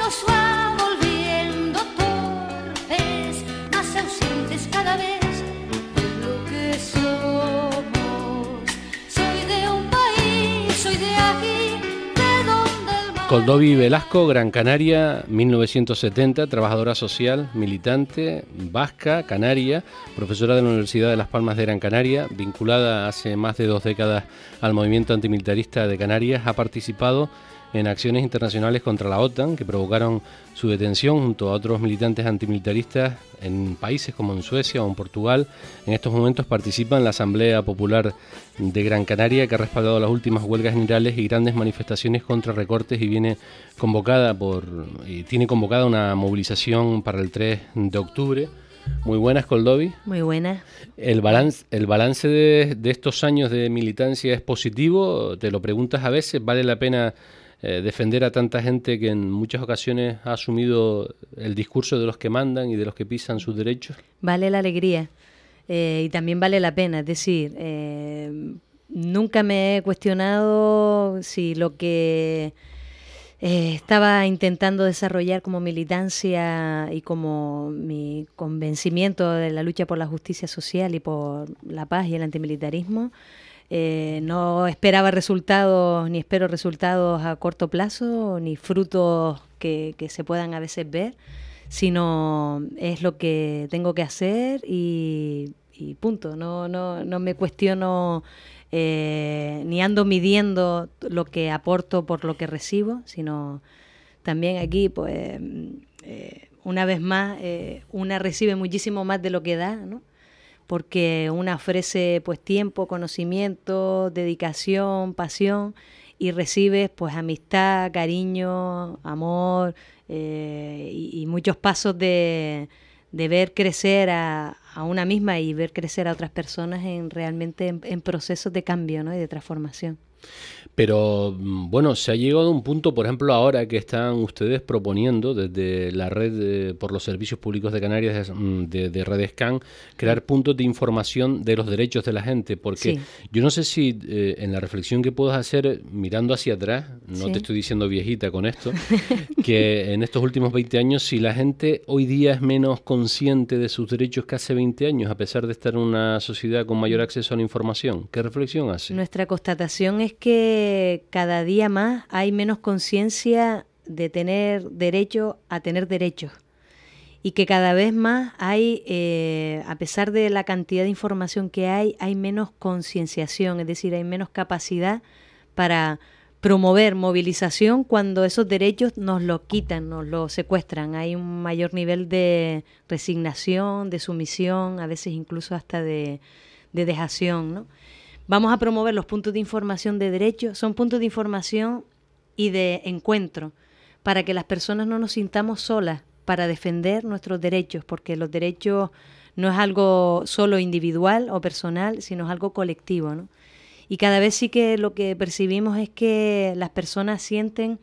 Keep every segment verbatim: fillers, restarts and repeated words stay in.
nos va volviendo torpes, más ausentes cada vez de lo que somos. Soy de un país, soy de aquí, de donde el mar... Coldovi Velasco, Gran Canaria, mil novecientos setenta, trabajadora social, militante, vasca, canaria, profesora de la Universidad de Las Palmas de Gran Canaria, vinculada hace más de dos décadas al movimiento antimilitarista de Canarias, ha participado en acciones internacionales contra la OTAN que provocaron su detención junto a otros militantes antimilitaristas en países como en Suecia o en Portugal. En estos momentos participa en la Asamblea Popular de Gran Canaria, que ha respaldado las últimas huelgas generales y grandes manifestaciones contra recortes, y viene convocada por y tiene convocada una movilización para el tres de octubre. Muy buenas, Coldovi. Muy buenas. ¿El balance, el balance de, de estos años de militancia es positivo? ¿Te lo preguntas a veces? ¿Vale la pena eh, defender a tanta gente que en muchas ocasiones ha asumido el discurso de los que mandan y de los que pisan sus derechos? Vale la alegría eh, y también vale la pena. Es decir, eh, nunca me he cuestionado si lo que eh, estaba intentando desarrollar como militancia y como mi convencimiento de la lucha por la justicia social y por la paz y el antimilitarismo, Eh, no esperaba resultados, ni espero resultados a corto plazo, ni frutos que, que se puedan a veces ver, sino es lo que tengo que hacer y, y punto. No, no, no me cuestiono eh, ni ando midiendo lo que aporto por lo que recibo, sino también aquí, pues, eh, una vez más, eh, una recibe muchísimo más de lo que da, ¿no? Porque una ofrece pues tiempo, conocimiento, dedicación, pasión, y recibes pues amistad, cariño, amor eh, y, y muchos pasos de, de ver crecer a, a una misma y ver crecer a otras personas en realmente en, en procesos de cambio, ¿no? Y de transformación. Pero bueno, se ha llegado a un punto, por ejemplo, ahora que están ustedes proponiendo desde la red de, por los servicios públicos de Canarias, de, de, de Redescan, crear puntos de información de los derechos de la gente, porque sí. Yo no sé si eh, en la reflexión que puedas hacer mirando hacia atrás, no sí. Te estoy diciendo viejita con esto, que en estos últimos veinte años, si la gente hoy día es menos consciente de sus derechos que hace veinte años, a pesar de estar en una sociedad con mayor acceso a la información, ¿qué reflexión hace? Nuestra constatación es que cada día más hay menos conciencia de tener derecho a tener derechos, y que cada vez más hay, eh, a pesar de la cantidad de información que hay, hay menos concienciación, es decir, hay menos capacidad para promover movilización cuando esos derechos nos los quitan, nos los secuestran. Hay un mayor nivel de resignación, de sumisión, a veces incluso hasta de, de dejación, ¿no? Vamos a promover los puntos de información de derechos. Son puntos de información y de encuentro para que las personas no nos sintamos solas para defender nuestros derechos, porque los derechos no es algo solo individual o personal, sino es algo colectivo, ¿no? Y cada vez sí que lo que percibimos es que las personas sienten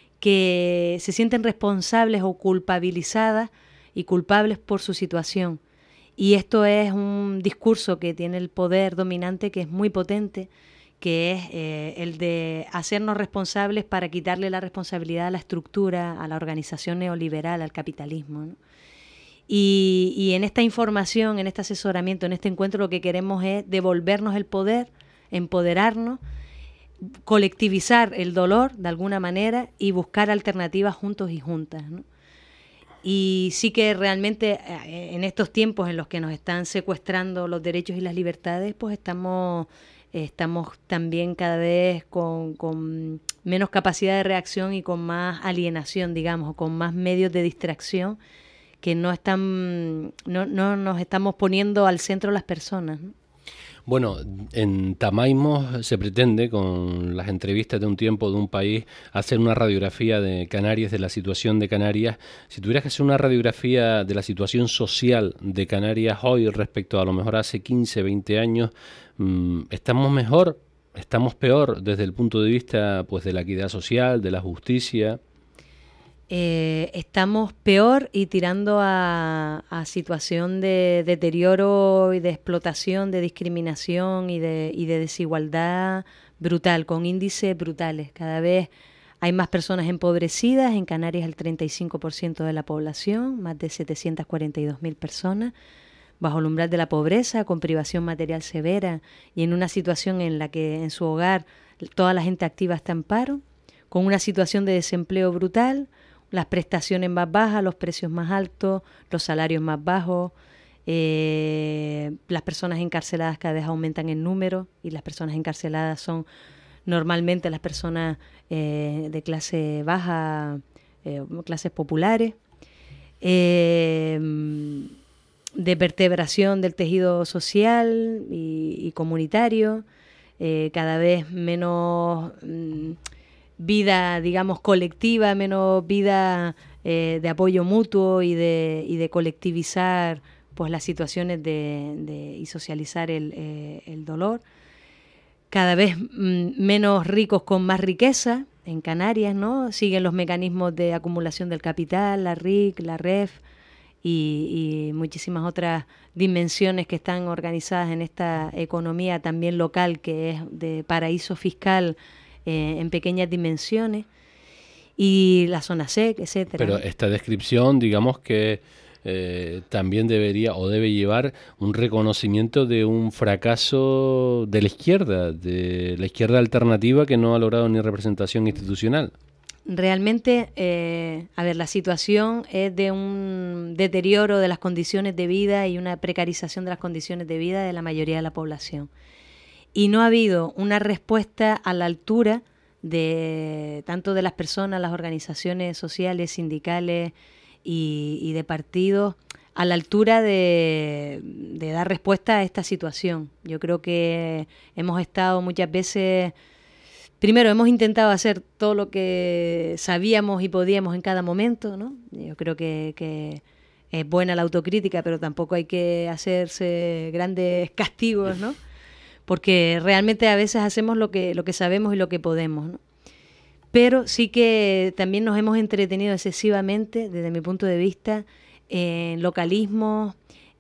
que se sienten responsables o culpabilizadas y culpables por su situación. Y esto es un discurso que tiene el poder dominante, que es muy potente, que es eh, el de hacernos responsables para quitarle la responsabilidad a la estructura, a la organización neoliberal, al capitalismo, ¿no? Y, y en esta información, en este asesoramiento, en este encuentro, lo que queremos es devolvernos el poder, empoderarnos, colectivizar el dolor de alguna manera y buscar alternativas juntos y juntas, ¿no? Y sí que realmente en estos tiempos en los que nos están secuestrando los derechos y las libertades, pues estamos, estamos también cada vez con, con menos capacidad de reacción y con más alienación, digamos, o con más medios de distracción que no están, no, no nos estamos poniendo al centro las personas, ¿no? Bueno, en Tamaimos se pretende, con las entrevistas de un tiempo de un país, hacer una radiografía de Canarias, de la situación de Canarias. Si tuvieras que hacer una radiografía de la situación social de Canarias hoy respecto a lo mejor hace quince, veinte años, ¿estamos mejor? ¿Estamos peor desde el punto de vista pues de la equidad social, de la justicia? Eh, estamos peor y tirando a, a situación de deterioro y de explotación, de discriminación y de, y de desigualdad brutal, con índices brutales. Cada vez Hay más personas empobrecidas, en Canarias el treinta y cinco por ciento de la población, más de setecientas cuarenta y dos mil personas, bajo el umbral de la pobreza, con privación material severa y en una situación en la que en su hogar toda la gente activa está en paro, con una situación de desempleo brutal, las prestaciones más bajas, los precios más altos, los salarios más bajos, eh, las personas encarceladas cada vez aumentan en número y las personas encarceladas son normalmente las personas eh, de clase baja, eh, clases populares, eh, de vertebración del tejido social y, y comunitario, eh, cada vez menos mm, vida, digamos, colectiva, menos vida eh, de apoyo mutuo y de, y de colectivizar pues las situaciones de, de, y socializar el, eh, el dolor. Cada vez mm, menos ricos con más riqueza en Canarias, ¿no? Siguen los mecanismos de acumulación del capital, la R I C, la R E F y, y muchísimas otras dimensiones que están organizadas en esta economía también local, que es de paraíso fiscal eh, en pequeñas dimensiones, y la zona S E C, etcétera. Pero esta descripción, digamos que Eh, también debería o debe llevar un reconocimiento de un fracaso de la izquierda, de la izquierda alternativa que no ha logrado ni representación institucional. Realmente, eh, a ver, la situación es de un deterioro de las condiciones de vida y una precarización de las condiciones de vida de la mayoría de la población. Y no ha habido una respuesta a la altura de tanto de las personas, las organizaciones sociales, sindicales, Y, y de partidos a la altura de, de dar respuesta a esta situación. Yo creo que hemos estado muchas veces, primero hemos intentado hacer todo lo que sabíamos y podíamos en cada momento, ¿no? Yo creo que, que es buena la autocrítica, pero tampoco hay que hacerse grandes castigos, ¿no? Porque realmente a veces hacemos lo que, lo que sabemos y lo que podemos, ¿no? Pero sí que también nos hemos entretenido excesivamente, desde mi punto de vista, en localismos,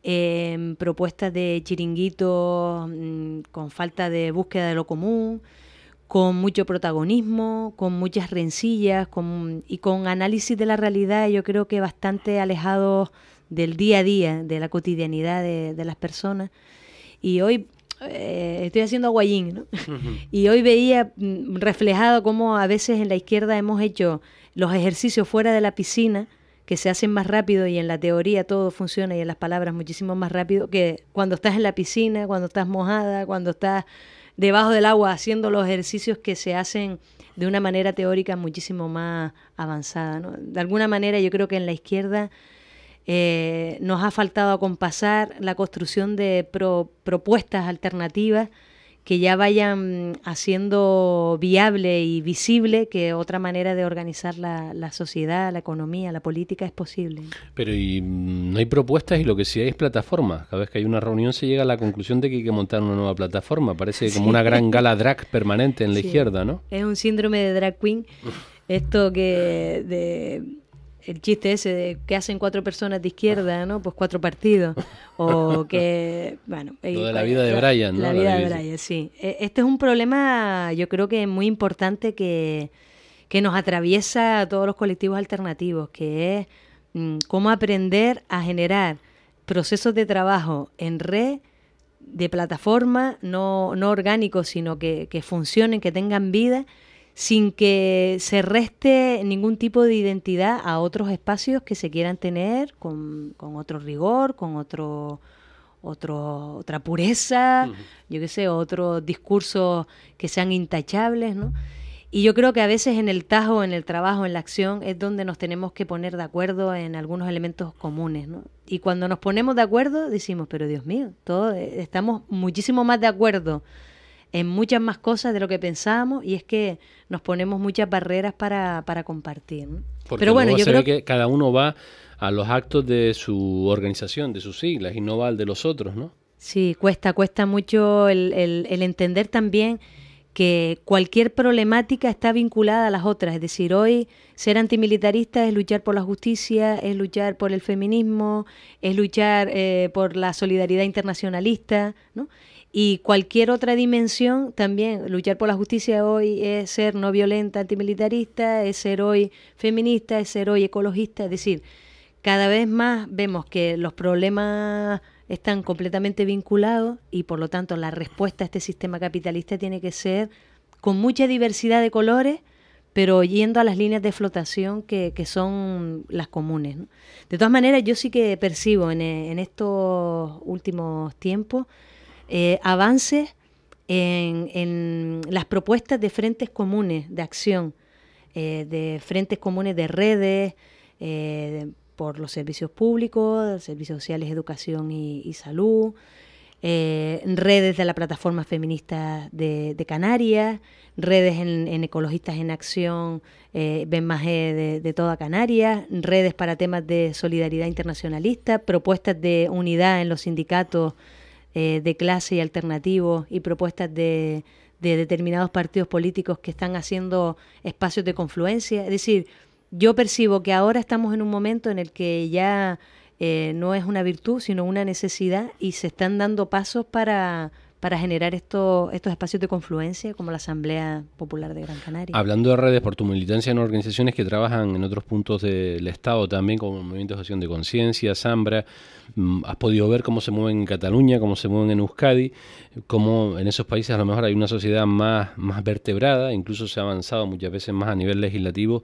en propuestas de chiringuitos con falta de búsqueda de lo común, con mucho protagonismo, con muchas rencillas con, y con análisis de la realidad, yo creo que bastante alejados del día a día, de la cotidianidad de, de las personas. Y hoy Eh, estoy haciendo aguayín, ¿no? Uh-huh. Y hoy veía mm, reflejado cómo a veces en la izquierda hemos hecho los ejercicios fuera de la piscina, que se hacen más rápido y en la teoría todo funciona y en las palabras muchísimo más rápido que cuando estás en la piscina, cuando estás mojada, cuando estás debajo del agua haciendo los ejercicios que se hacen de una manera teórica muchísimo más avanzada, ¿no? De alguna manera yo creo que en la izquierda Eh, nos ha faltado acompasar la construcción de pro, propuestas alternativas que ya vayan haciendo viable y visible que otra manera de organizar la, la sociedad, la economía, la política es posible. Pero y no hay propuestas y lo que sí hay es plataformas. Cada vez que hay una reunión se llega a la conclusión de que hay que montar una nueva plataforma. Parece como sí. una gran gala drag permanente en la sí. izquierda, ¿no? Es un síndrome de drag queen. Esto que... de el chiste ese de que hacen cuatro personas de izquierda, ¿no? Pues cuatro partidos. O que, bueno... Lo de la vida de Brian, ¿no? La vida de Brian, sí. Este es un problema, yo creo que muy importante que, que nos atraviesa a todos los colectivos alternativos, que es mmm, cómo aprender a generar procesos de trabajo en red, de plataforma, no, no orgánicos, sino que, que funcionen, que tengan vida, sin que se reste ningún tipo de identidad a otros espacios que se quieran tener con, con otro rigor, con otro, otro otra pureza, uh-huh. yo qué sé, otros discursos que sean intachables, ¿no? Y yo creo que a veces en el tajo, en el trabajo, en la acción, es donde nos tenemos que poner de acuerdo en algunos elementos comunes, ¿no? Y cuando nos ponemos de acuerdo, decimos, pero Dios mío, todos estamos muchísimo más de acuerdo en muchas más cosas de lo que pensábamos, y es que nos ponemos muchas barreras para, para compartir, ¿no? Porque pero bueno, yo se creo ve que cada uno va a los actos de su organización, de sus siglas, y no va al de los otros, ¿no? Sí, cuesta, cuesta mucho el, el, el entender también que cualquier problemática está vinculada a las otras. Es decir, hoy ser antimilitarista es luchar por la justicia, es luchar por el feminismo, es luchar eh, por la solidaridad internacionalista, ¿no? Y cualquier otra dimensión también, luchar por la justicia hoy es ser no violenta, antimilitarista, es ser hoy feminista, es ser hoy ecologista. Es decir, cada vez más vemos que los problemas están completamente vinculados y por lo tanto la respuesta a este sistema capitalista tiene que ser con mucha diversidad de colores, pero yendo a las líneas de flotación que, que son las comunes, ¿no? De todas maneras, yo sí que percibo en, en estos últimos tiempos Eh, avances en, en las propuestas de frentes comunes de acción, eh, de frentes comunes de redes, eh, por los servicios públicos, servicios sociales, educación y, y salud, eh, redes de la plataforma feminista de, de Canarias, redes en, en ecologistas en acción, eh, Ben Majé de, de toda Canarias, redes para temas de solidaridad internacionalista, propuestas de unidad en los sindicatos Eh, de clase y alternativos y propuestas de, de determinados partidos políticos que están haciendo espacios de confluencia. Es decir, yo percibo que ahora estamos en un momento en el que ya eh, no es una virtud, sino una necesidad y se están dando pasos para, para generar esto, estos espacios de confluencia como la Asamblea Popular de Gran Canaria. Hablando de redes, por tu militancia en organizaciones que trabajan en otros puntos del Estado también, como el Movimiento de Acción de Conciencia, Zambra, has podido ver cómo se mueven en Cataluña, cómo se mueven en Euskadi, cómo en esos países a lo mejor hay una sociedad más, más vertebrada, incluso se ha avanzado muchas veces más a nivel legislativo.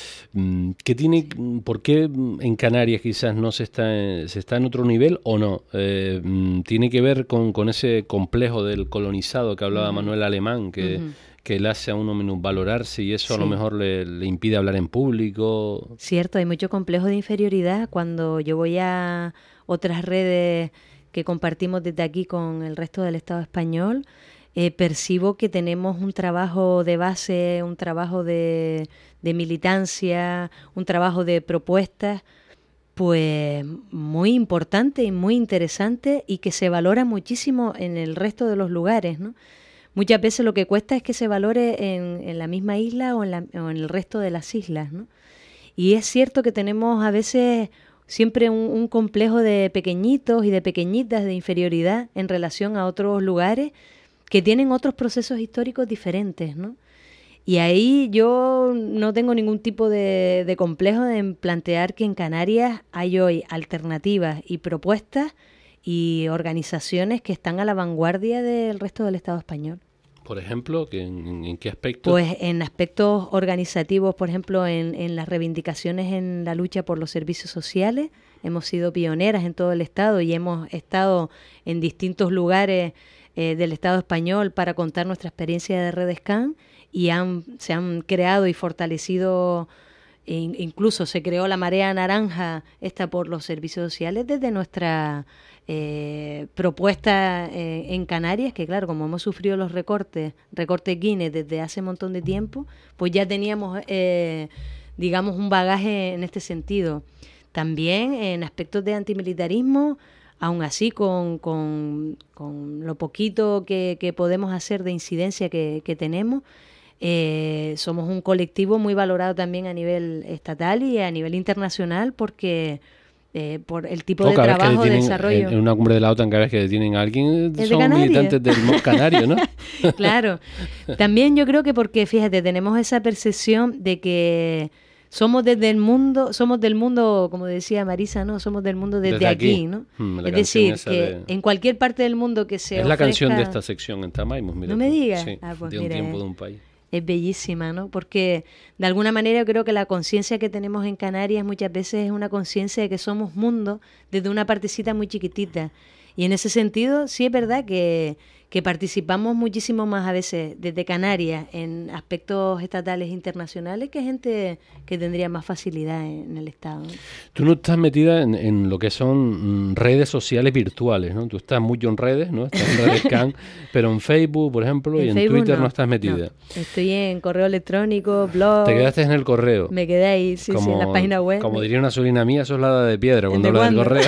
¿Qué tiene, por qué en Canarias quizás no se está, se está en otro nivel o no? Eh, ¿Tiene que ver con, con ese complejo del colonizado que hablaba uh-huh. Manuel Alemán, que, uh-huh. que le hace a uno minusvalorarse y eso sí. a lo mejor le, le impide hablar en público? Cierto, hay mucho complejo de inferioridad. Cuando yo voy a otras redes que compartimos desde aquí con el resto del Estado español, eh, percibo que tenemos un trabajo de base, un trabajo de, de militancia, un trabajo de propuestas, pues muy importante y muy interesante y que se valora muchísimo en el resto de los lugares, ¿no? Muchas veces lo que cuesta es que se valore en, en la misma isla o en, la, o en el resto de las islas, ¿no? Y es cierto que tenemos a veces siempre un, un complejo de pequeñitos y de pequeñitas de inferioridad en relación a otros lugares que tienen otros procesos históricos diferentes, ¿no? Y ahí yo no tengo ningún tipo de, de complejo en plantear que en Canarias hay hoy alternativas y propuestas y organizaciones que están a la vanguardia del resto del Estado español. Por ejemplo, ¿en, en qué aspectos? Pues en aspectos organizativos, por ejemplo, en, en las reivindicaciones en la lucha por los servicios sociales. Hemos sido pioneras en todo el Estado y hemos estado en distintos lugares eh, del Estado español para contar nuestra experiencia de Redescan y han, se han creado y fortalecido, e incluso se creó la Marea Naranja esta por los servicios sociales desde nuestra eh, propuesta eh, en Canarias, que claro, como hemos sufrido los recortes, recortes Guinness desde hace un montón de tiempo, pues ya teníamos, eh, digamos, un bagaje en este sentido. También en aspectos de antimilitarismo, aún así con, con, con lo poquito que, que podemos hacer de incidencia que, que tenemos, Eh, somos un colectivo muy valorado también a nivel estatal y a nivel internacional porque eh, por el tipo no, de trabajo, de desarrollo. En una cumbre de la OTAN, cada vez que detienen a alguien, son de militantes del M O S canario, ¿no? Claro. También yo creo que porque, fíjate, tenemos esa percepción de que somos desde el mundo, somos del mundo, como decía Marisa, ¿no? Somos del mundo desde, desde aquí, aquí, ¿no? Hmm, es decir, que de... en cualquier parte del mundo que se Es ofrezca... la canción de esta sección en Tamaimos, mira. No me digas. Sí, ah, pues de un mira, tiempo de un país. Es bellísima, ¿no? Porque de alguna manera yo creo que la conciencia que tenemos en Canarias muchas veces es una conciencia de que somos mundo desde una partecita muy chiquitita. Y en ese sentido sí es verdad que, que participamos muchísimo más a veces desde Canarias en aspectos estatales e internacionales que gente que tendría más facilidad en, en el Estado, ¿no? Tú no estás metida en, en lo que son mm, redes sociales virtuales, ¿no? Tú estás mucho en redes, ¿no? Estás en Redescan, pero en Facebook, por ejemplo, en y en Facebook Twitter no, no estás metida. No. Estoy en correo electrónico, blog. Te quedaste en el correo. Me quedé ahí, sí, como, sí, en la página web. Como diría una sobrina mía, eso es la edad de piedra cuando habla del correo.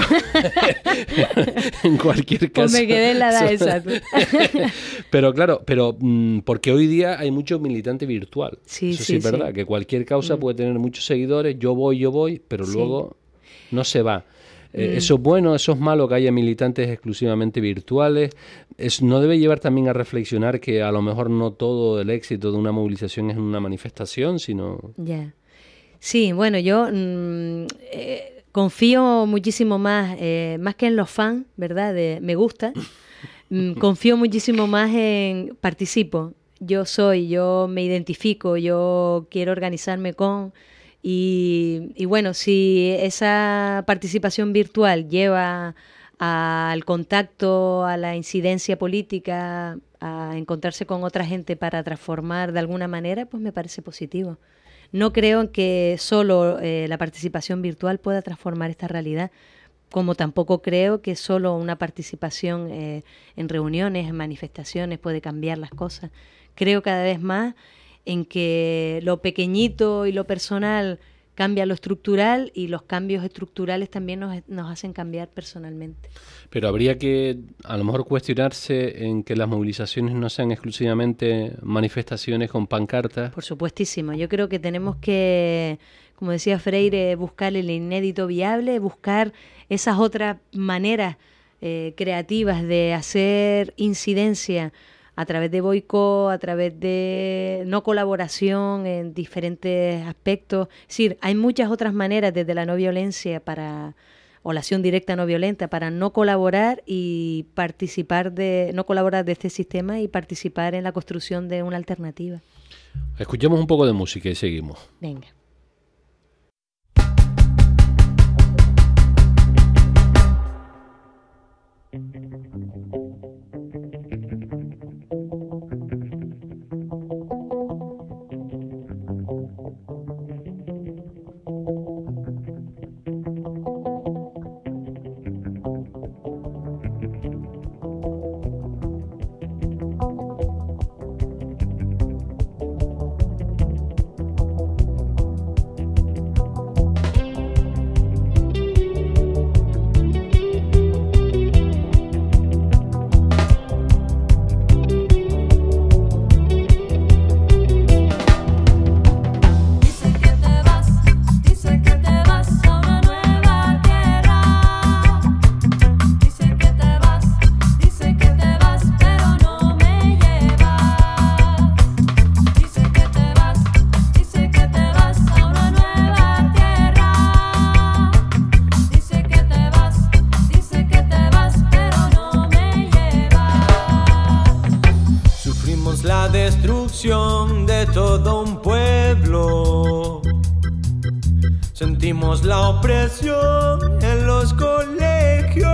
En cualquier caso. Pues me quedé en la edad esa. Pero claro, pero mm, porque hoy día hay mucho militante virtual. Sí, Eso sí, sí es verdad, sí. que cualquier causa mm. puede tener muchos seguidores, yo voy, yo voy, pero sí. luego no se va. Eh, mm. ¿Eso es bueno, eso es malo que haya militantes exclusivamente virtuales? Es, ¿No debe llevar también a reflexionar que a lo mejor no todo el éxito de una movilización es una manifestación, sino...? Ya. Yeah. Sí, bueno, yo mmm, eh, confío muchísimo más, eh, más que en los fans, ¿verdad? De, me gusta, mmm, confío muchísimo más en participo. Yo soy, yo me identifico, yo quiero organizarme con... Y, y bueno, si esa participación virtual lleva a, al contacto, a la incidencia política, a encontrarse con otra gente para transformar de alguna manera, pues me parece positivo. No creo en que solo eh, la participación virtual pueda transformar esta realidad, como tampoco creo que solo una participación eh, en reuniones, en manifestaciones puede cambiar las cosas. Creo cada vez más en que lo pequeñito y lo personal cambia lo estructural y los cambios estructurales también nos, nos hacen cambiar personalmente. Pero habría que a lo mejor cuestionarse en que las movilizaciones no sean exclusivamente manifestaciones con pancartas. Por supuestísimo. Yo creo que tenemos que, como decía Freire, buscar el inédito viable, buscar esas otras maneras eh, creativas de hacer incidencia a través de boicot, a través de no colaboración en diferentes aspectos. Es decir, hay muchas otras maneras desde la no violencia para, o la acción directa no violenta, para no colaborar y participar de, no colaborar de este sistema y participar en la construcción de una alternativa. Escuchemos un poco de música y seguimos. Venga. De todo un pueblo, sentimos la opresión en los colegios,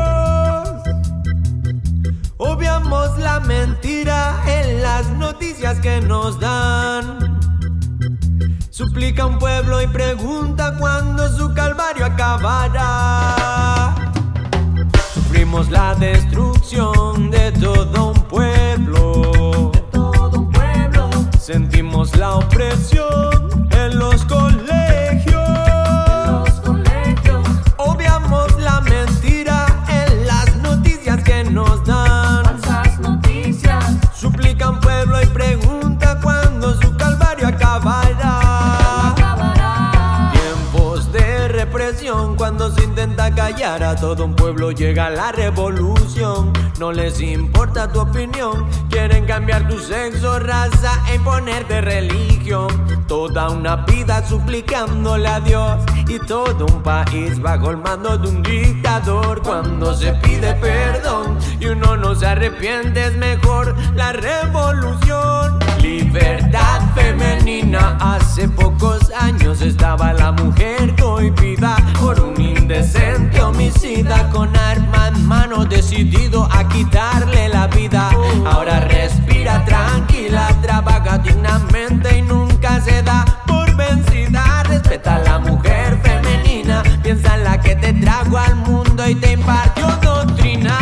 obviamos la mentira en las noticias que nos dan. Suplica un pueblo y pregunta cuándo su calvario acabará. Sufrimos la destrucción de todo un pueblo, sentimos la opresión en los colegios, en los colegios. Obviamos la mentira en las noticias que nos dan. Falsas noticias. Suplica un pueblo y pregunta cuándo su calvario acabará. acabará. Tiempos de represión, cuando se intenta callar a todo un pueblo, llega la revolución. No les importa tu opinión, quieren cambiar tu sexo, raza e imponerte religión. Toda una vida suplicándole a Dios y todo un país bajo el mando de un dictador. Cuando se pide perdón y uno no se arrepiente, es mejor la revolución. Libertad femenina. Hace pocos años estaba la mujer cohibida por un indecente homicida, con arma en mano decidido a quitarle la vida. Ahora respira tranquila, trabaja dignamente y nunca se da por vencida. Respeta a la mujer femenina, piensa en la que te trajo al mundo y te impartió doctrina.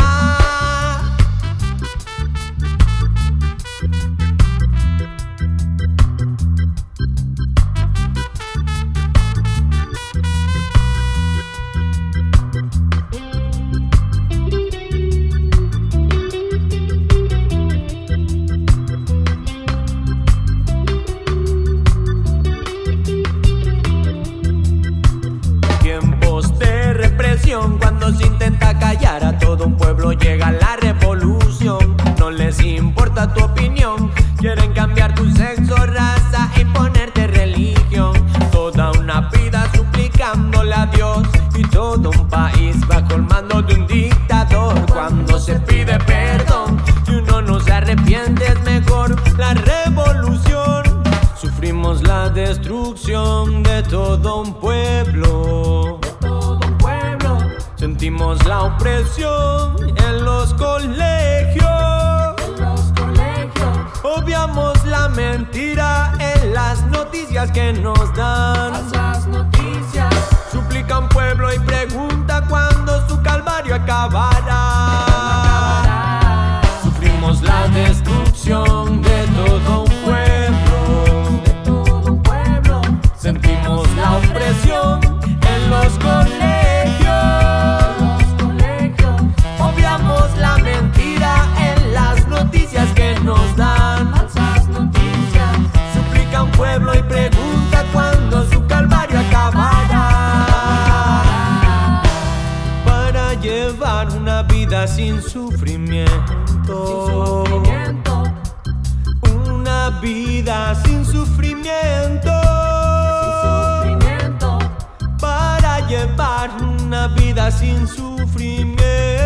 llega la revolución. No les importa tu opinión, quieren cambiar tu sexo, raza e imponerte religión. Toda una vida suplicándole a Dios y todo un país bajo el mando de un dictador. Cuando se pide perdón y uno no se arrepiente, es mejor la revolución. Sufrimos la destrucción de todo un pueblo, de todo un pueblo. Sentimos la opresión en los colegios, en los colegios. Obviamos la mentira en las noticias que nos dan, falsas noticias. Suplica un pueblo y pregunta cuándo su calvario acabará. Sufrimos la destrucción de todo un pueblo, de todo un pueblo. Sentimos la opresión en los colegios, los colegios. Obviamos la mentira en las noticias que nos dan, falsas noticias. Suplica un pueblo y pregunta cuándo su calvario acabará. Para llevar una vida sin sufrimiento, sin sufrimiento. Una vida sin sufrimiento, sin sufrimiento. Para llevar una vida sin sufrimiento,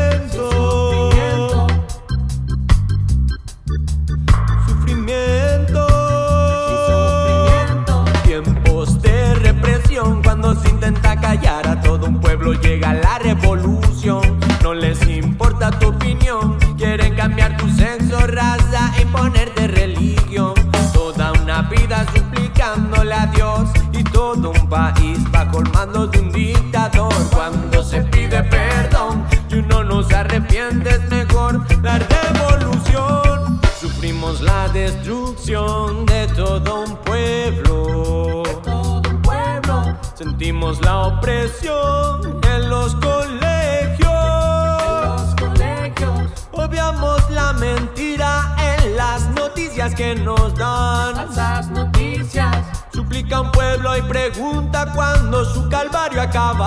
sin sufrimiento. Sufrimiento. Sin sufrimiento. Tiempos de represión, cuando se intenta callar a todo un pueblo, llega la revolución. No les importa tu opinión, quieren cambiar tu sexo, raza e imponerte religión. Toda una vida suplicándole a Dios y todo un país bajo el mando de un dictador. Cuando se pide perdón y uno no se arrepiente, es mejor la revolución. Sufrimos la destrucción de todo un pueblo, de todo un pueblo. Sentimos la opresión en los colegios, en los colegios. Obviamos la mentira en las noticias que nos dan, falsas noticias. Suplica un pueblo y pregunta cuándo su calvario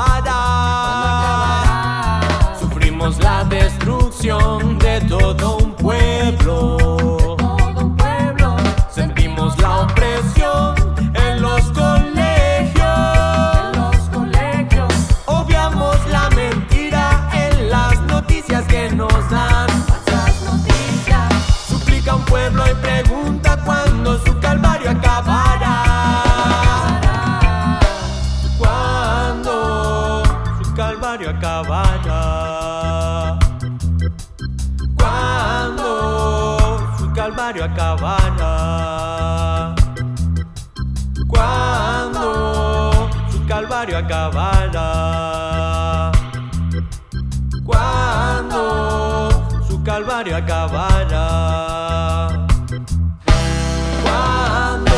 acabará. Sufrimos la destrucción de todo un pueblo, de todo un pueblo. Sentimos la opresión en los colegios, en los colegios. Obviamos la mentira en las noticias que nos dan, falsas noticias. Suplica un pueblo y pregunta cuándo su calvario acabará. Cuándo su calvario acabará. Cuándo su calvario acabará. Cuándo su calvario acabará. Cuándo su calvario acabará. Cuándo.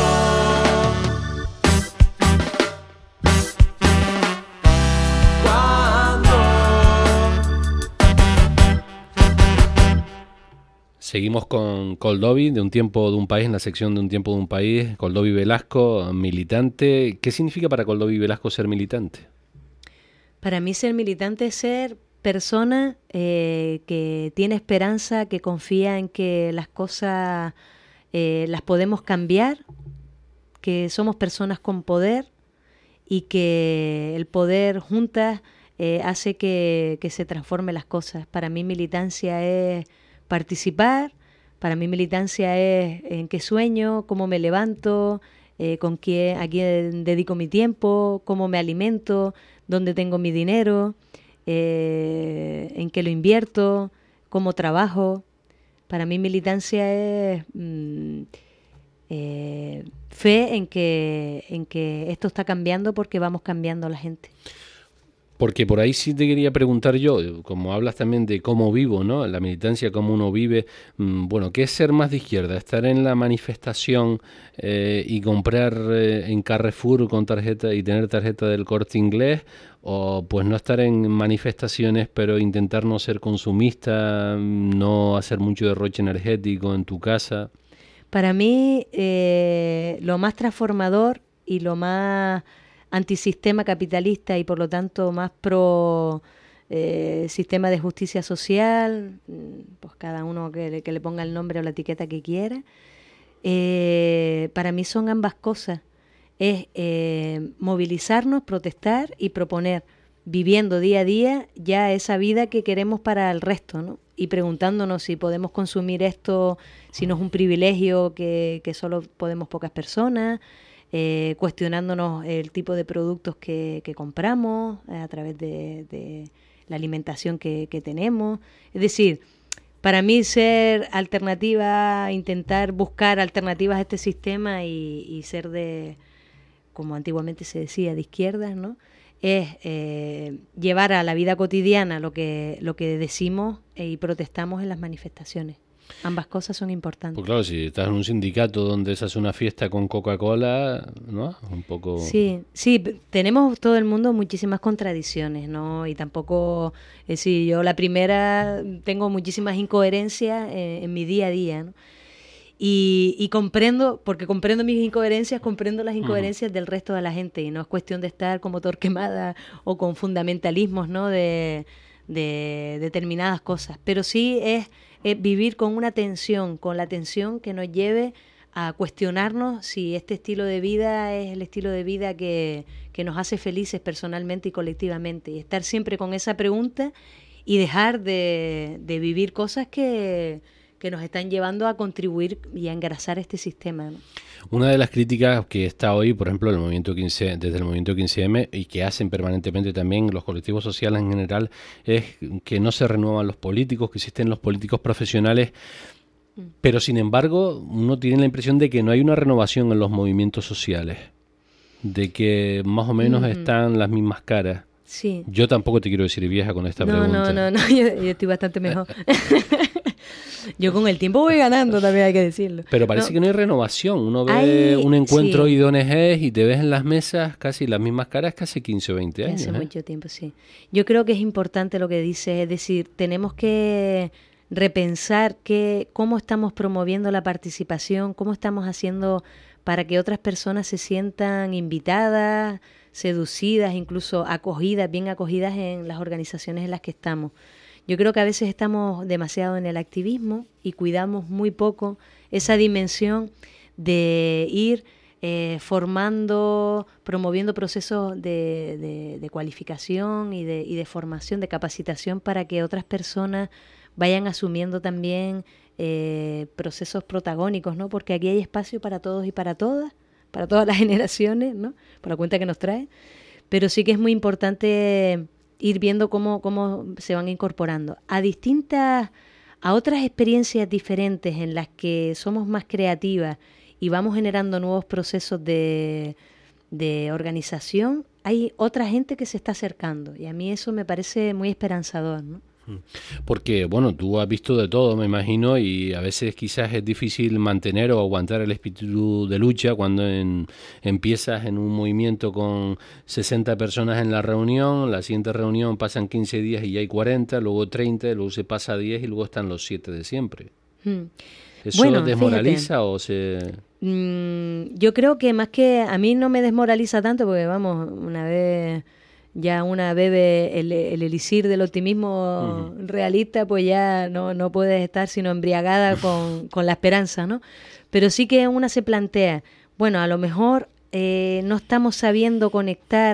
Seguimos con Coldovi, de Un tiempo de un país, en la sección de Un tiempo de un país. Coldovi Velasco, militante. ¿Qué significa para Coldovi Velasco ser militante? Para mí ser militante es ser persona eh, que tiene esperanza, que confía en que las cosas eh, las podemos cambiar, que somos personas con poder y que el poder juntas eh, hace que, que se transformen las cosas. Para mí militancia es participar, para mí militancia es en qué sueño, cómo me levanto, eh, con quién, a quién dedico mi tiempo, cómo me alimento, dónde tengo mi dinero, eh, en qué lo invierto, cómo trabajo. Para mí militancia es mmm, eh, fe en que, en que esto está cambiando porque vamos cambiando la gente. Porque por ahí sí te quería preguntar yo, como hablas también de cómo vivo, ¿no? La militancia, cómo uno vive. Bueno, ¿qué es ser más de izquierda? ¿Estar en la manifestación eh, y comprar eh, en Carrefour con tarjeta y tener tarjeta del Corte Inglés? ¿O pues no estar en manifestaciones pero intentar no ser consumista, no hacer mucho derroche energético en tu casa? Para mí eh, lo más transformador y lo más antisistema capitalista y por lo tanto más pro eh, sistema de justicia social, pues cada uno que, que le ponga el nombre o la etiqueta que quiera. Eh, para mí son ambas cosas. Es eh, movilizarnos, protestar y proponer, viviendo día a día ya esa vida que queremos para el resto, ¿no? Y preguntándonos si podemos consumir esto, si no es un privilegio que, que solo podemos pocas personas, eh, cuestionándonos el tipo de productos que, que compramos eh, a través de, de la alimentación que, que tenemos. Es decir, para mí ser alternativa, intentar buscar alternativas a este sistema y, y ser de, como antiguamente se decía, de izquierdas, ¿no? Es eh, llevar a la vida cotidiana lo que lo que decimos y protestamos en las manifestaciones. Ambas cosas son importantes. Pues claro, si estás en un sindicato donde se hace una fiesta con Coca-Cola, ¿no? Un poco... Sí, sí, tenemos todo el mundo muchísimas contradicciones, ¿no? Y tampoco, es decir, yo la primera tengo muchísimas incoherencias en, en mi día a día, ¿no? Y, y comprendo, porque comprendo mis incoherencias, comprendo las incoherencias uh-huh. del resto de la gente, y no es cuestión de estar como torquemada o con fundamentalismos, ¿no? de, de determinadas cosas, pero sí es, es vivir con una tensión, con la tensión que nos lleve a cuestionarnos si este estilo de vida es el estilo de vida que, que nos hace felices personalmente y colectivamente, y estar siempre con esa pregunta y dejar de, de vivir cosas que... que nos están llevando a contribuir y a engrasar este sistema, ¿no? Una de las críticas que está hoy, por ejemplo, el movimiento quince, desde el movimiento quince eme y que hacen permanentemente también los colectivos sociales en general, es que no se renuevan los políticos, que existen los políticos profesionales, mm. pero sin embargo uno tiene la impresión de que no hay una renovación en los movimientos sociales, de que más o menos mm. están las mismas caras. Sí. Yo tampoco te quiero decir vieja con esta no, pregunta. No, no, no, yo, yo estoy bastante mejor. Yo con el tiempo voy ganando, también hay que decirlo. Pero parece no. que no hay renovación. Uno ve hay, un encuentro sí. hoy de O N Ges y te ves en las mesas casi las mismas caras que hace quince o veinte años. Hace ¿eh? mucho tiempo, sí. Yo creo que es importante lo que dice, es decir, tenemos que repensar que, cómo estamos promoviendo la participación, cómo estamos haciendo para que otras personas se sientan invitadas, seducidas, incluso acogidas, bien acogidas en las organizaciones en las que estamos. Yo creo que a veces estamos demasiado en el activismo y cuidamos muy poco esa dimensión de ir eh, formando, promoviendo procesos de, de, de cualificación y de, y de formación, de capacitación para que otras personas vayan asumiendo también eh, procesos protagónicos, ¿no? Porque aquí hay espacio para todos y para todas, para todas las generaciones, ¿no? Por la cuenta que nos trae. Pero sí que es muy importante ir viendo cómo, cómo se van incorporando a distintas, a otras experiencias diferentes en las que somos más creativas y vamos generando nuevos procesos de, de organización. Hay otra gente que se está acercando y a mí eso me parece muy esperanzador, ¿no? Porque, bueno, tú has visto de todo, me imagino, y a veces quizás es difícil mantener o aguantar el espíritu de lucha cuando en, empiezas en un movimiento con sesenta personas en la reunión, la siguiente reunión pasan quince días y ya hay cuarenta, luego treinta, luego se pasa a diez y luego están los siete de siempre. Hmm. ¿Eso bueno, desmoraliza fíjate, o se...? Mmm, yo creo que más que a mí no me desmoraliza tanto porque, vamos, una vez... ya una bebe el, el elixir del optimismo uh-huh. realista, pues ya no, no puedes estar sino embriagada con, con la esperanza, ¿no? Pero sí que una se plantea, bueno, a lo mejor eh, no estamos sabiendo conectar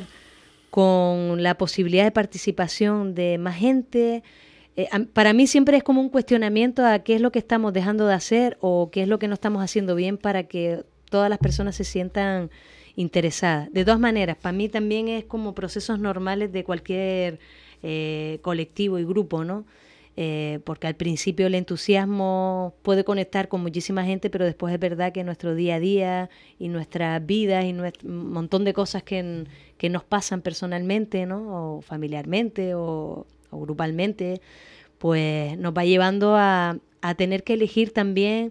con la posibilidad de participación de más gente. Eh, a, para mí siempre es como un cuestionamiento a qué es lo que estamos dejando de hacer o qué es lo que no estamos haciendo bien para que todas las personas se sientan interesada. De todas maneras, para mí también es como procesos normales de cualquier eh, colectivo y grupo, ¿no? Eh, porque al principio el entusiasmo puede conectar con muchísima gente, pero después es verdad que nuestro día a día y nuestras vidas y nuestro, un montón de cosas que, que nos pasan personalmente, ¿no? O familiarmente o, o grupalmente, pues nos va llevando a, a tener que elegir también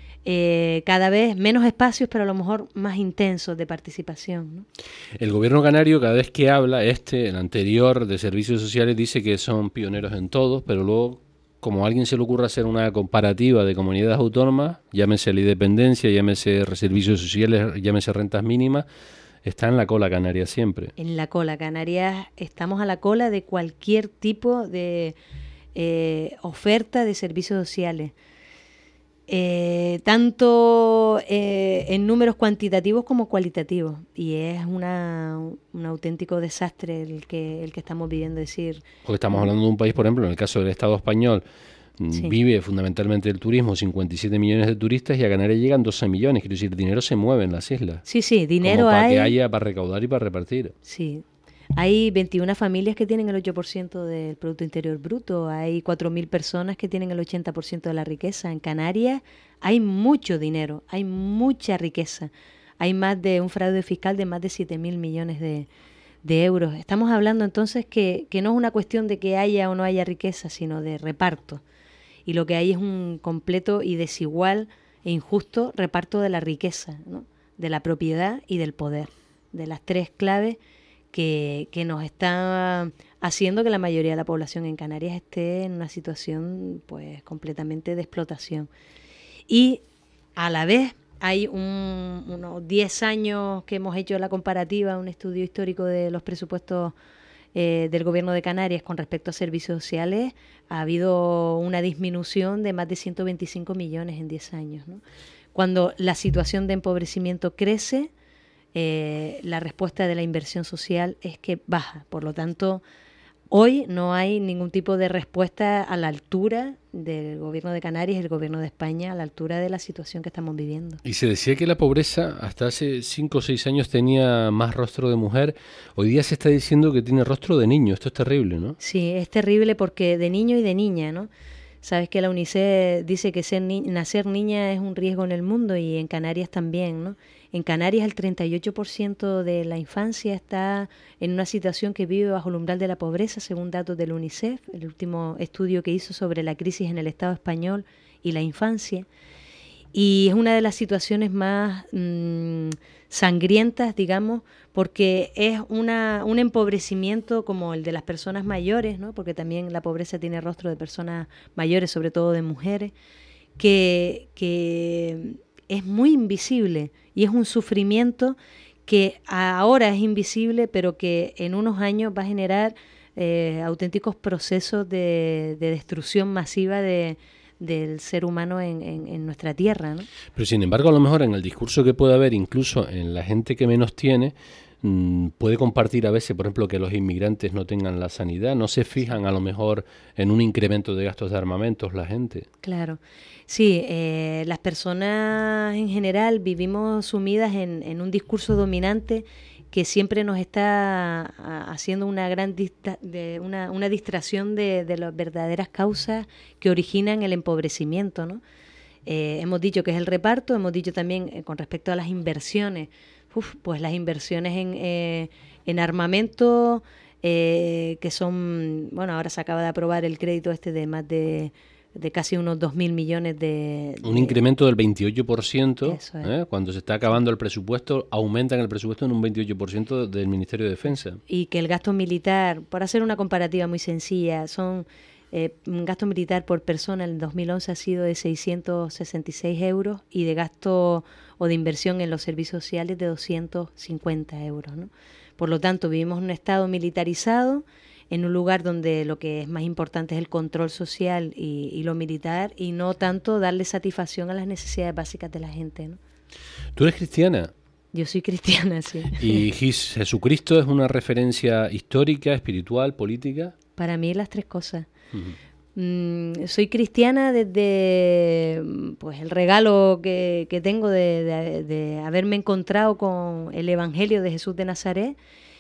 Eh, cada vez menos espacios, pero a lo mejor más intensos de participación, ¿no? El gobierno canario, cada vez que habla, este, el anterior de servicios sociales, dice que son pioneros en todo, pero luego, como a alguien se le ocurre hacer una comparativa de comunidades autónomas, llámese la independencia, llámese servicios sociales, llámese rentas mínimas, está en la cola Canarias siempre. En la cola. Canarias estamos a la cola de cualquier tipo de eh, oferta de servicios sociales. Eh, tanto eh, en números cuantitativos como cualitativos, y es una, un auténtico desastre el que el que estamos viviendo. Es decir, porque estamos hablando de un país, por ejemplo, en el caso del Estado español, sí, vive fundamentalmente el turismo, cincuenta y siete millones de turistas, y a Canarias llegan doce millones. Quiero decir, dinero se mueve en las islas. Sí, sí, dinero como para hay. que haya para recaudar y para repartir. Sí. Hay veintiuna familias que tienen el ocho por ciento del Producto Interior Bruto, hay cuatro mil personas que tienen el ochenta por ciento de la riqueza. En Canarias hay mucho dinero, hay mucha riqueza. Hay más de un fraude fiscal de más de siete mil millones de, de euros. Estamos hablando entonces que, que no es una cuestión de que haya o no haya riqueza, sino de reparto. Y lo que hay es un completo y desigual e injusto reparto de la riqueza, ¿no? De la propiedad y del poder, de las tres claves Que, que nos está haciendo que la mayoría de la población en Canarias esté en una situación pues completamente de explotación. Y a la vez hay un, unos diez años que hemos hecho la comparativa, un estudio histórico de los presupuestos eh, del Gobierno de Canarias con respecto a servicios sociales. Ha habido una disminución de más de ciento veinticinco millones en diez años, ¿no? Cuando la situación de empobrecimiento crece, Eh, la respuesta de la inversión social es que baja. Por lo tanto, hoy no hay ningún tipo de respuesta a la altura del Gobierno de Canarias y el Gobierno de España, a la altura de la situación que estamos viviendo. Y se decía que la pobreza hasta hace cinco o seis años tenía más rostro de mujer. Hoy día se está diciendo que tiene rostro de niño. Esto es terrible, ¿no? Sí, es terrible porque de niño y de niña, ¿no? Sabes que la UNICEF dice que ser ni- nacer niña es un riesgo en el mundo, y en Canarias también, ¿no? En Canarias el treinta y ocho por ciento de la infancia está en una situación que vive bajo el umbral de la pobreza, según datos del UNICEF, el último estudio que hizo sobre la crisis en el Estado español y la infancia. Y es una de las situaciones más mmm, sangrientas, digamos, porque es una, un empobrecimiento como el de las personas mayores, ¿no? Porque también la pobreza tiene rostro de personas mayores, sobre todo de mujeres, que, que es muy invisible, y es un sufrimiento que ahora es invisible, pero que en unos años va a generar eh, auténticos procesos de, de destrucción masiva de del ser humano en, en, en nuestra tierra, ¿no? Pero sin embargo, a lo mejor en el discurso que puede haber, incluso en la gente que menos tiene, mmm, puede compartir a veces, por ejemplo, que los inmigrantes no tengan la sanidad. No se fijan a lo mejor en un incremento de gastos de armamentos la gente. Claro. Sí, eh, las personas en general vivimos sumidas en, en un discurso dominante que siempre nos está haciendo una gran dista- de una, una distracción de, de las verdaderas causas que originan el empobrecimiento, ¿no? Eh, hemos dicho que es el reparto, hemos dicho también eh, con respecto a las inversiones, uf, pues las inversiones en, eh, en armamento, eh, que son, bueno, ahora se acaba de aprobar el crédito este de más de de casi unos dos mil millones de... Un de, incremento del veintiocho por ciento, Eso es. ¿eh? Cuando se está acabando el presupuesto, aumentan el presupuesto en un veintiocho por ciento del Ministerio de Defensa. Y que el gasto militar, por hacer una comparativa muy sencilla, son eh, un gasto militar por persona en el dos mil once ha sido de seiscientos sesenta y seis euros, y de gasto o de inversión en los servicios sociales de doscientos cincuenta euros, ¿no? Por lo tanto, vivimos en un estado militarizado, en un lugar donde lo que es más importante es el control social y, y lo militar, y no tanto darle satisfacción a las necesidades básicas de la gente, ¿no? ¿Tú eres cristiana? Yo soy cristiana, sí. ¿Y Jesucristo es una referencia histórica, espiritual, política? Para mí las tres cosas. Uh-huh. Mm, soy cristiana desde pues el regalo que, que tengo de, de, de haberme encontrado con el Evangelio de Jesús de Nazaret,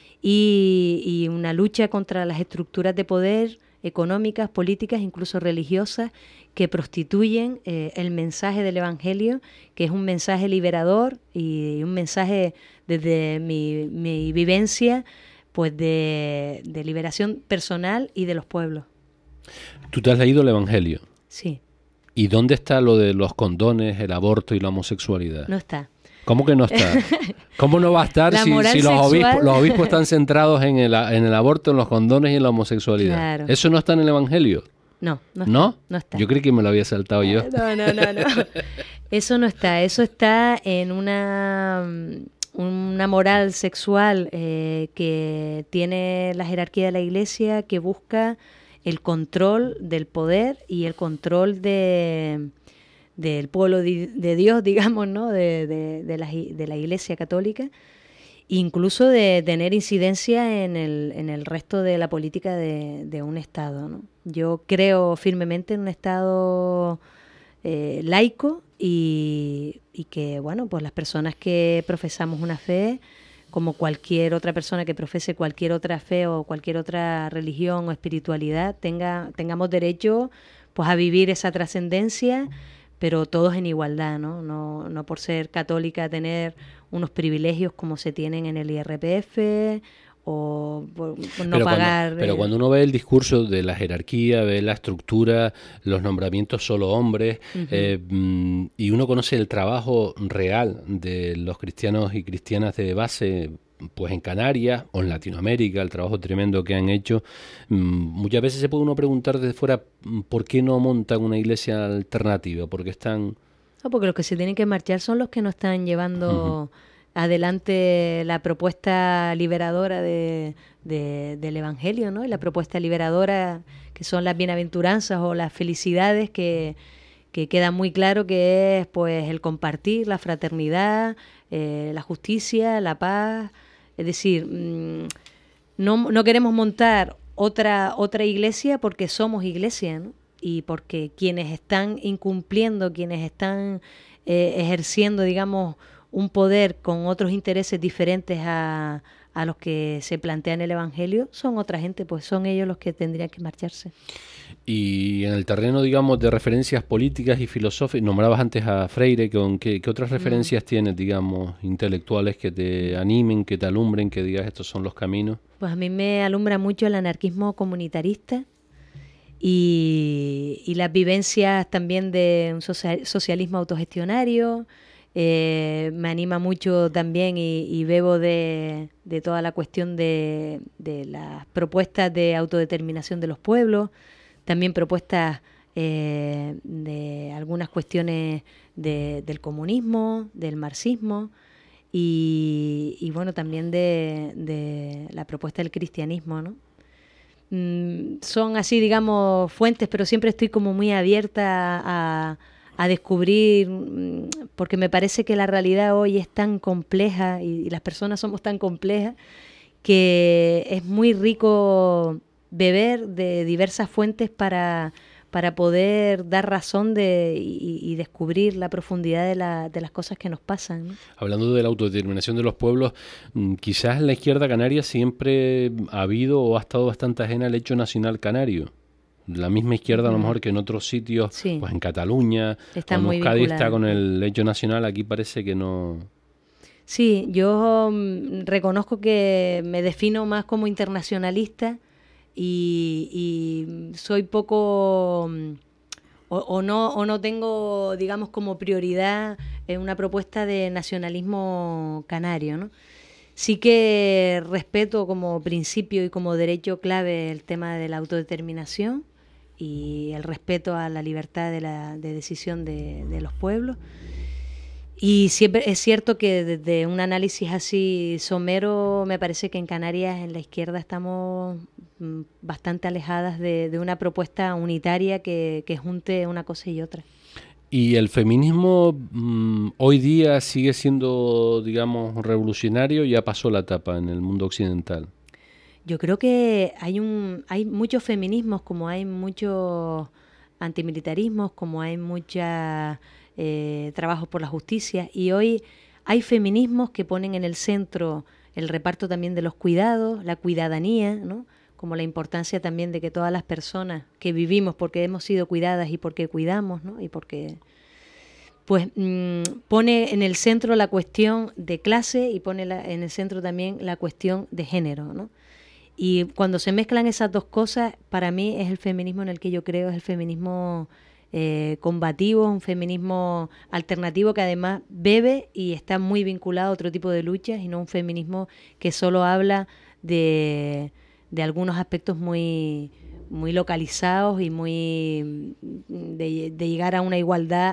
y, y una lucha contra las estructuras de poder económicas, políticas, incluso religiosas, que prostituyen eh, el mensaje del Evangelio, que es un mensaje liberador y un mensaje desde mi, mi vivencia pues de, de liberación personal y de los pueblos. ¿Tú te has leído el Evangelio? Sí. ¿Y dónde está lo de los condones, el aborto y la homosexualidad? No está. ¿Cómo que no está? ¿Cómo no va a estar si, si los, obispos, los obispos están centrados en el, en el aborto, en los condones y en la homosexualidad? Claro. ¿Eso no está en el Evangelio? No, no está. ¿No? No está. Yo creí que me lo había saltado yo. No, no, no, no. Eso no está. Eso está en una una moral sexual eh, que tiene la jerarquía de la Iglesia, que busca el control del poder y el control de, del pueblo de, de Dios, digamos, ¿no? de, de, de, la, de la Iglesia católica, incluso de tener incidencia en el, en el resto de la política de, de un Estado, ¿no? Yo creo firmemente en un Estado eh, laico y, y que, bueno, pues las personas que profesamos una fe, como cualquier otra persona que profese cualquier otra fe o cualquier otra religión o espiritualidad, tenga, tengamos derecho pues a vivir esa trascendencia, pero todos en igualdad, ¿no? No, no por ser católica tener unos privilegios como se tienen en el I R P F o por, por no pero pagar... Cuando, pero cuando uno ve el discurso de la jerarquía, ve la estructura, los nombramientos solo hombres, uh-huh. eh, y uno conoce el trabajo real de los cristianos y cristianas de base, pues en Canarias o en Latinoamérica, el trabajo tremendo que han hecho, muchas veces se puede uno preguntar desde fuera por qué no montan una iglesia alternativa, porque están... No, porque los que se tienen que marchar son los que no están llevando... Uh-huh. adelante la propuesta liberadora de, de, del Evangelio, ¿no? Y la propuesta liberadora que son las bienaventuranzas o las felicidades que, que queda muy claro que es pues el compartir, la fraternidad, eh, la justicia, la paz. Es decir, mmm, no, no queremos montar otra, otra iglesia porque somos iglesia, ¿no? Y porque quienes están incumpliendo, quienes están eh, ejerciendo, digamos, un poder con otros intereses diferentes a, a los que se plantean en el Evangelio, son otra gente, pues son ellos los que tendrían que marcharse. Y en el terreno, digamos, de referencias políticas y filosóficas, nombrabas antes a Freire, ¿con qué, qué otras referencias mm. tienes, digamos, intelectuales que te animen, que te alumbren, que digas estos son los caminos? Pues a mí me alumbra mucho el anarquismo comunitarista y, y las vivencias también de un social, socialismo autogestionario. Eh, me anima mucho también y, y bebo de, de toda la cuestión de, de las propuestas de autodeterminación de los pueblos, también propuestas eh, de algunas cuestiones de, del comunismo, del marxismo y, y bueno, también de, de la propuesta del cristianismo, ¿no? Mm, son así, digamos, fuentes, pero siempre estoy como muy abierta a a descubrir, porque me parece que la realidad hoy es tan compleja y, y las personas somos tan complejas que es muy rico beber de diversas fuentes para, para poder dar razón de y, y descubrir la profundidad de, la, de las cosas que nos pasan, ¿no? Hablando de la autodeterminación de los pueblos, quizás en la izquierda canaria siempre ha habido o ha estado bastante ajena al hecho nacional canario. La misma izquierda, a lo mejor que en otros sitios, sí. Pues en Cataluña, está o en Euskadi está con el hecho nacional, aquí parece que no... Sí, yo um, reconozco que me defino más como internacionalista y, y soy poco... Um, o, o, no, o no tengo, digamos, como prioridad eh, una propuesta de nacionalismo canario, ¿no? Sí que respeto como principio y como derecho clave el tema de la autodeterminación y el respeto a la libertad de, la, de decisión de, de los pueblos. Y siempre es cierto que desde un análisis así somero me parece que en Canarias, en la izquierda, estamos bastante alejadas de, de una propuesta unitaria que, que junte una cosa y otra. ¿Y el feminismo mmm, hoy día sigue siendo, digamos, revolucionario? ¿Ya pasó la etapa en el mundo occidental? Yo creo que hay un hay muchos feminismos, como hay muchos antimilitarismos, como hay muchos eh, trabajos por la justicia, y hoy hay feminismos que ponen en el centro el reparto también de los cuidados, la cuidadanía, ¿no? Como la importancia también de que todas las personas que vivimos porque hemos sido cuidadas y porque cuidamos, ¿no? Y porque pues mmm, pone en el centro la cuestión de clase y pone la, en el centro también la cuestión de género, ¿no? Y cuando se mezclan esas dos cosas, para mí es el feminismo en el que yo creo, es el feminismo eh, combativo, un feminismo alternativo que además bebe y está muy vinculado a otro tipo de luchas y no un feminismo que solo habla de, de algunos aspectos muy, muy localizados y muy de, de llegar a una igualdad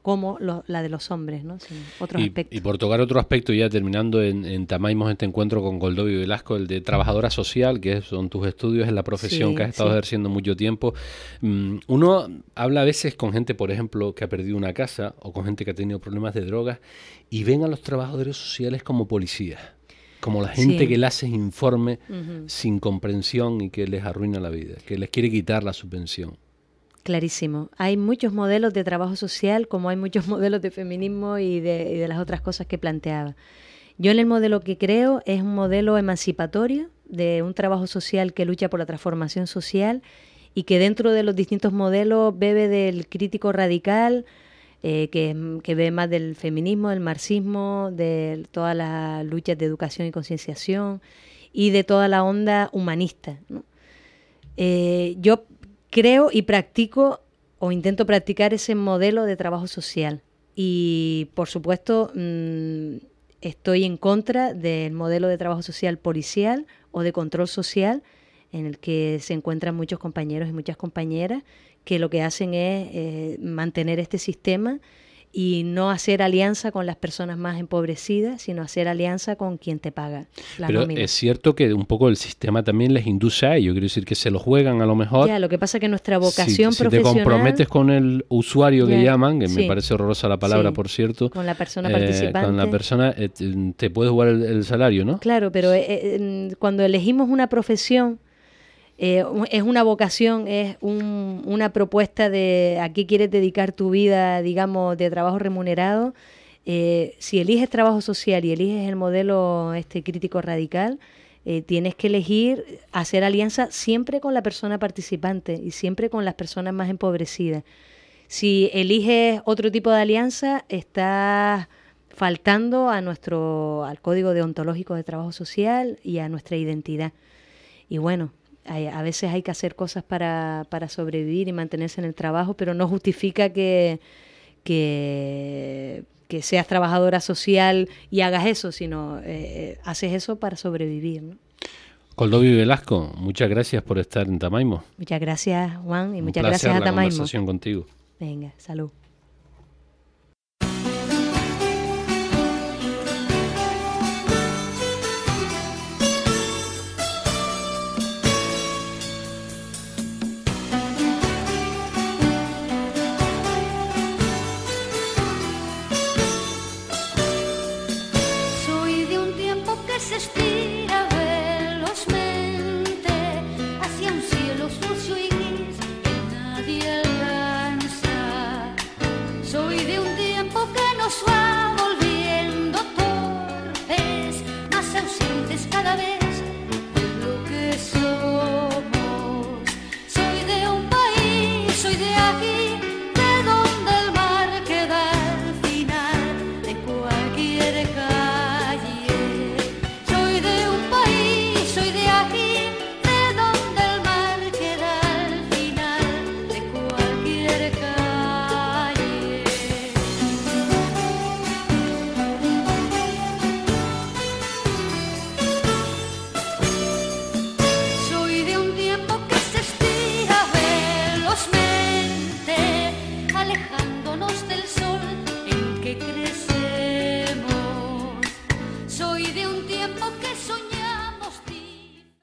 como lo, la de los hombres, ¿no? Sin otros y, aspectos. Y por tocar otro aspecto, ya terminando en, en Tamaimos este encuentro con Goldovio Velasco, el de trabajadora social, que son tus estudios, es la profesión sí, que has estado sí. ejerciendo mucho tiempo. Um, uno habla a veces con gente, por ejemplo, que ha perdido una casa o con gente que ha tenido problemas de drogas y ven a los trabajadores sociales como policías, como la gente sí. que le hace informe Uh-huh. sin comprensión y que les arruina la vida, que les quiere quitar la subvención. Clarísimo. Hay muchos modelos de trabajo social, como hay muchos modelos de feminismo y de, y de las otras cosas que planteaba. Yo en el modelo que creo es un modelo emancipatorio de un trabajo social que lucha por la transformación social y que dentro de los distintos modelos bebe del crítico radical, eh, que, que ve más del feminismo, del marxismo, de todas las luchas de educación y concienciación y de toda la onda humanista, ¿no? Eh, yo creo y practico o intento practicar ese modelo de trabajo social y, por supuesto, mmm, estoy en contra del modelo de trabajo social policial o de control social en el que se encuentran muchos compañeros y muchas compañeras que lo que hacen es eh, mantener este sistema y no hacer alianza con las personas más empobrecidas, sino hacer alianza con quien te paga la Pero nómina. Es cierto que un poco el sistema también les induce a ello, quiero decir que se lo juegan a lo mejor. Ya, lo que pasa es que nuestra vocación si, si profesional... te comprometes con el usuario ya, que llaman, que sí, me parece horrorosa la palabra, sí, por cierto. Con la persona eh, participante. Con la persona, eh, te, te puedes jugar el, el salario, ¿no? Claro, pero eh, eh, cuando elegimos una profesión, eh, es una vocación, es un, una propuesta de a qué quieres dedicar tu vida, digamos, de trabajo remunerado. Eh, si eliges trabajo social y eliges el modelo este crítico radical, eh, tienes que elegir hacer alianza siempre con la persona participante y siempre con las personas más empobrecidas. Si eliges otro tipo de alianza, estás faltando a nuestro, al código deontológico de trabajo social y a nuestra identidad. Y bueno, hay, a veces hay que hacer cosas para, para sobrevivir y mantenerse en el trabajo, pero no justifica que, que, que seas trabajadora social y hagas eso, sino eh, haces eso para sobrevivir, ¿no? Goldovio Velasco, muchas gracias por estar en Tamaimos. Muchas gracias, Juan, y Un muchas placer gracias a la Tamaimos. conversación contigo. Venga, salud.